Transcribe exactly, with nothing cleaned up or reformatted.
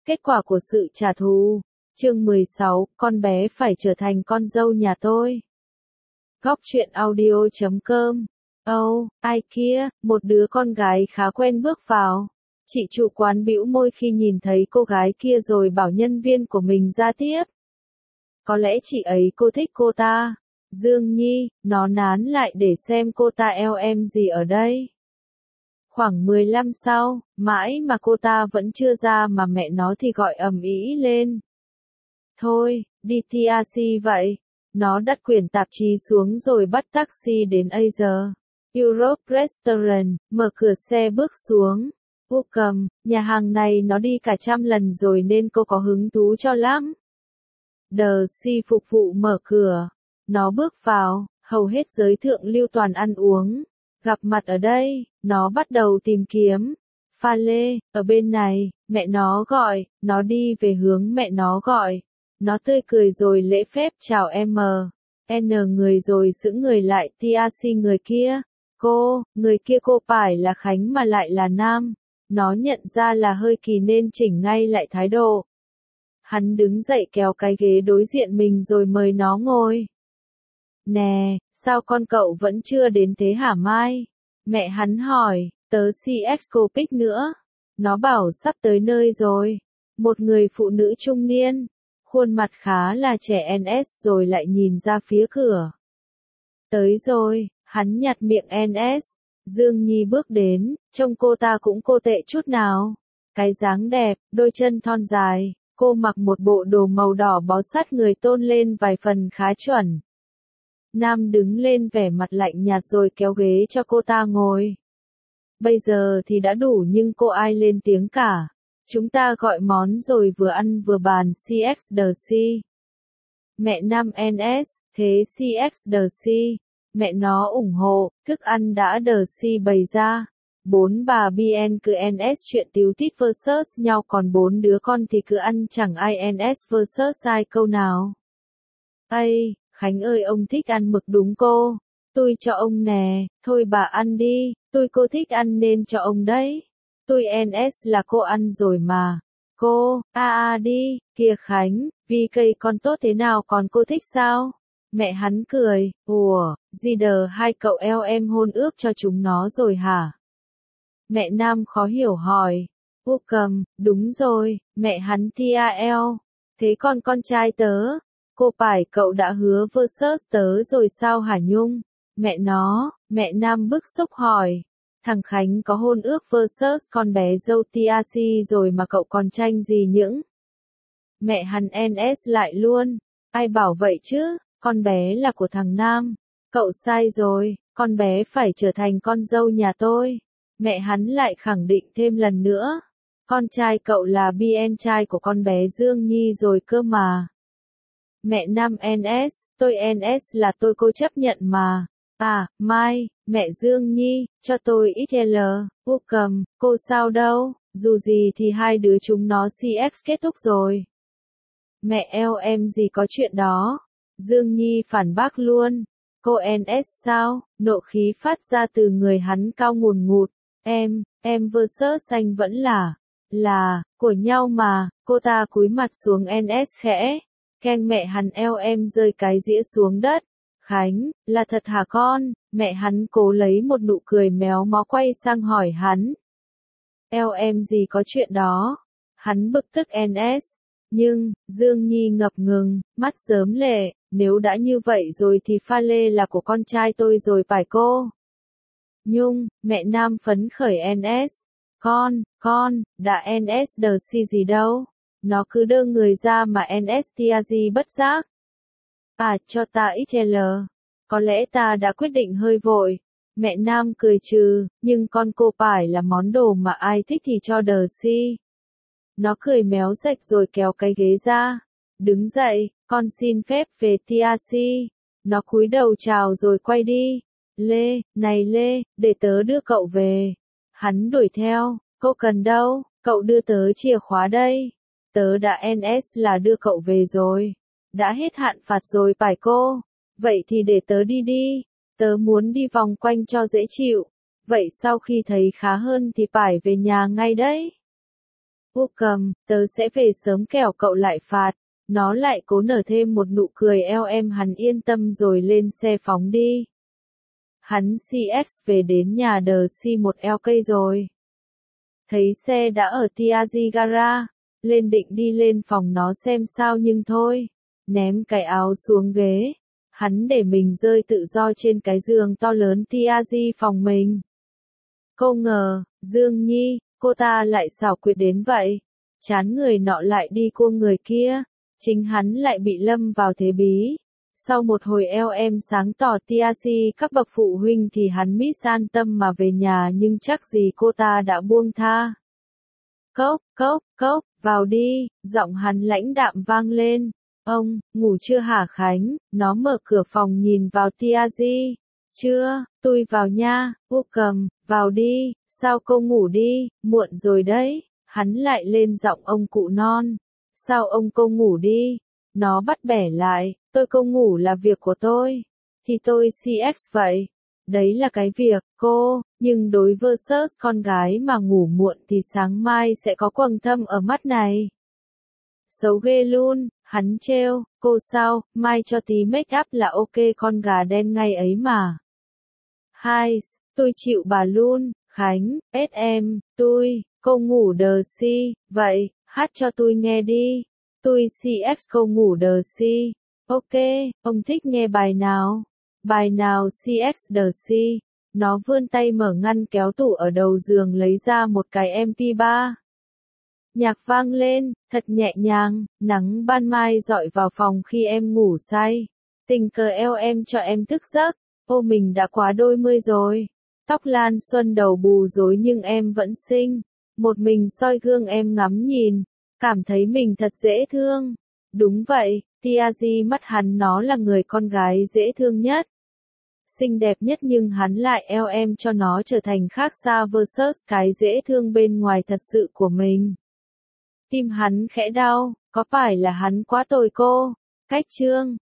Kết quả của sự trả thù. Chương mười sáu, con bé phải trở thành con dâu nhà tôi. Góc truyện audio chấm com. Âu, ai kia, một đứa con gái khá quen bước vào. Chị chủ quán bĩu môi khi nhìn thấy cô gái kia rồi bảo nhân viên của mình ra tiếp. Có lẽ chị ấy cô thích cô ta. Dương Nhi, nó nán lại để xem cô ta eo em gì ở đây. Khoảng mười lăm sau, mãi mà cô ta vẫn chưa ra mà mẹ nó thì gọi ầm ĩ lên. Thôi, đi tê rờ xê vậy. Nó đặt quyển tạp chí xuống rồi bắt taxi đến Asia Europe Restaurant, mở cửa xe bước xuống. Welcome, nhà hàng này nó đi cả trăm lần rồi nên cô có hứng thú cho lắm. Đờ si phục vụ mở cửa. Nó bước vào, hầu hết giới thượng lưu toàn ăn uống. Gặp mặt ở đây, nó bắt đầu tìm kiếm. Pha lê, ở bên này, mẹ nó gọi, nó đi về hướng mẹ nó gọi. Nó tươi cười rồi lễ phép chào em. N người rồi giữ người lại tê rờ xê người kia. Cô, người kia cô phải là Khánh mà lại là nam. Nó nhận ra là hơi kỳ nên chỉnh ngay lại thái độ. Hắn đứng dậy kéo cái ghế đối diện mình rồi mời nó ngồi. Nè, sao con cậu vẫn chưa đến thế hả Mai? Mẹ hắn hỏi, tớ xê ích Copic nữa. Nó bảo sắp tới nơi rồi. Một người phụ nữ trung niên, khuôn mặt khá là trẻ en ét rồi lại nhìn ra phía cửa. Tới rồi, hắn nhặt miệng en ét. Dương Nhi bước đến, trông cô ta cũng cô tệ chút nào. Cái dáng đẹp, đôi chân thon dài, cô mặc một bộ đồ màu đỏ bó sát người tôn lên vài phần khá chuẩn. Nam đứng lên vẻ mặt lạnh nhạt rồi kéo ghế cho cô ta ngồi. Bây giờ thì đã đủ nhưng cô ai lên tiếng cả. Chúng ta gọi món rồi vừa ăn vừa bàn xê ích đờ xê. Mẹ Nam en ét, thế xê ích đờ xê. Mẹ nó ủng hộ, thức ăn đã đờ xê bày ra. Bốn bà bê en cứ en ét chuyện tíu tít versus nhau còn bốn đứa con thì cứ ăn chẳng ai en ét versus ai câu nào. Ây, Khánh ơi ông thích ăn mực đúng cô. Tôi cho ông nè, thôi bà ăn đi, tôi cô thích ăn nên cho ông đấy. Tôi en ét là cô ăn rồi mà. Cô, a a đi, kìa Khánh, vì cây con tốt thế nào còn cô thích sao? Mẹ hắn cười, ủa, gì đờ hai cậu eo em hôn ước cho chúng nó rồi hả? Mẹ Nam khó hiểu hỏi. Ô cầm, đúng rồi, mẹ hắn tê a lờ. Thế còn con trai tớ? Cô phải cậu đã hứa versus tớ rồi sao hả Nhung? Mẹ nó, mẹ Nam bức xúc hỏi. Thằng Khánh có hôn ước versus con bé dâu tê rờ xê rồi mà cậu còn tranh gì những? Mẹ hắn en ét lại luôn. Ai bảo vậy chứ, con bé là của thằng Nam. Cậu sai rồi, con bé phải trở thành con dâu nhà tôi. Mẹ hắn lại khẳng định thêm lần nữa. Con trai cậu là bê en trai của con bé Dương Nhi rồi cơ mà. Mẹ Nam en ét, tôi en ét là tôi cô chấp nhận mà. À, Mai, mẹ Dương Nhi, cho tôi ích lờ, ô cầm, cô sao đâu, dù gì thì hai đứa chúng nó xê ích kết thúc rồi. Mẹ eo em gì có chuyện đó. Dương Nhi phản bác luôn. Cô en ét sao, nộ khí phát ra từ người hắn cao ngùn ngụt. Em, em versus anh vẫn là, là, của nhau mà, cô ta cúi mặt xuống en ét khẽ. Khen mẹ hắn eo em rơi cái dĩa xuống đất. Khánh, là thật hả con? Mẹ hắn cố lấy một nụ cười méo mó quay sang hỏi hắn. Eo em gì có chuyện đó? Hắn bực tức en ét. Nhưng, Dương Nhi ngập ngừng, mắt rớm lệ, nếu đã như vậy rồi thì pha lê là của con trai tôi rồi phải cô? Nhung, mẹ Nam phấn khởi en ét. Con, con, đã en ét đờ xê gì đâu. Nó cứ đơ người ra mà en ét tê rờ xê bất giác. À, cho ta ích lờ. Có lẽ ta đã quyết định hơi vội. Mẹ Nam cười trừ, nhưng con cô phải là món đồ mà ai thích thì cho đờ xê. Nó cười méo sạch rồi kéo cái ghế ra. Đứng dậy, con xin phép về tê rờ xê. Nó cúi đầu chào rồi quay đi. Lê, này Lê, để tớ đưa cậu về. Hắn đuổi theo, cô cần đâu, cậu đưa tớ chìa khóa đây. Tớ đã en ét là đưa cậu về rồi. Đã hết hạn phạt rồi phải cô. Vậy thì để tớ đi đi. Tớ muốn đi vòng quanh cho dễ chịu. Vậy sau khi thấy khá hơn thì phải về nhà ngay đấy. Vô cầm, tớ sẽ về sớm kẻo cậu lại phạt. Nó lại cố nở thêm một nụ cười eo em hắn yên tâm rồi lên xe phóng đi. Hắn xê ích về đến nhà đờ xê một eo cây rồi. Thấy xe đã ở Tiazi Gara, lên định đi lên phòng nó xem sao nhưng thôi. Ném cái áo xuống ghế. Hắn để mình rơi tự do trên cái giường to lớn Tiazi phòng mình. Cô ngờ, Dương Nhi, cô ta lại xảo quyệt đến vậy. Chán người nọ lại đi cua người kia. Chính hắn lại bị lâm vào thế bí. Sau một hồi eo em sáng tỏ Tiazi các bậc phụ huynh thì hắn mít an tâm mà về nhà nhưng chắc gì cô ta đã buông tha. Cốc, cốc, cốc, vào đi, giọng hắn lãnh đạm vang lên. Ông, ngủ chưa hả Khánh? Nó mở cửa phòng nhìn vào Tiazi. Chưa, tôi vào nha, Vô cầm, vào đi, sao cô ngủ đi, muộn rồi đấy. Hắn lại lên giọng ông cụ non. Sao ông cô ngủ đi? Nó bắt bẻ lại, tôi cô ngủ là việc của tôi. Thì tôi xê ích vậy. Đấy là cái việc, cô, nhưng đối versus con gái mà ngủ muộn thì sáng mai sẽ có quầng thâm ở mắt này. Xấu ghê luôn, hắn trêu, cô sao, mai cho tí make up là ok con gà đen ngay ấy mà. Hai, tôi chịu bà luôn, Khánh, ét em, tôi, cô ngủ đờ si, vậy, hát cho tôi nghe đi. Tôi xê ích cô ngủ đờ si. Ok, ông thích nghe bài nào? Bài nào xê ích đờ si? Nó vươn tay mở ngăn kéo tủ ở đầu giường lấy ra một cái em pê ba. Nhạc vang lên, thật nhẹ nhàng, nắng ban mai dọi vào phòng khi em ngủ say. Tình cờ eo em cho em thức giấc, ô mình đã quá đôi mươi rồi. Tóc lan xuân đầu bù rối nhưng em vẫn xinh. Một mình soi gương em ngắm nhìn, cảm thấy mình thật dễ thương. Đúng vậy, Tiazi mắt hắn nó là người con gái dễ thương nhất. Xinh đẹp nhất nhưng hắn lại eo em cho nó trở thành khác xa versus cái dễ thương bên ngoài thật sự của mình. Tim hắn khẽ đau, có phải là hắn quá tồi cô? Cách chương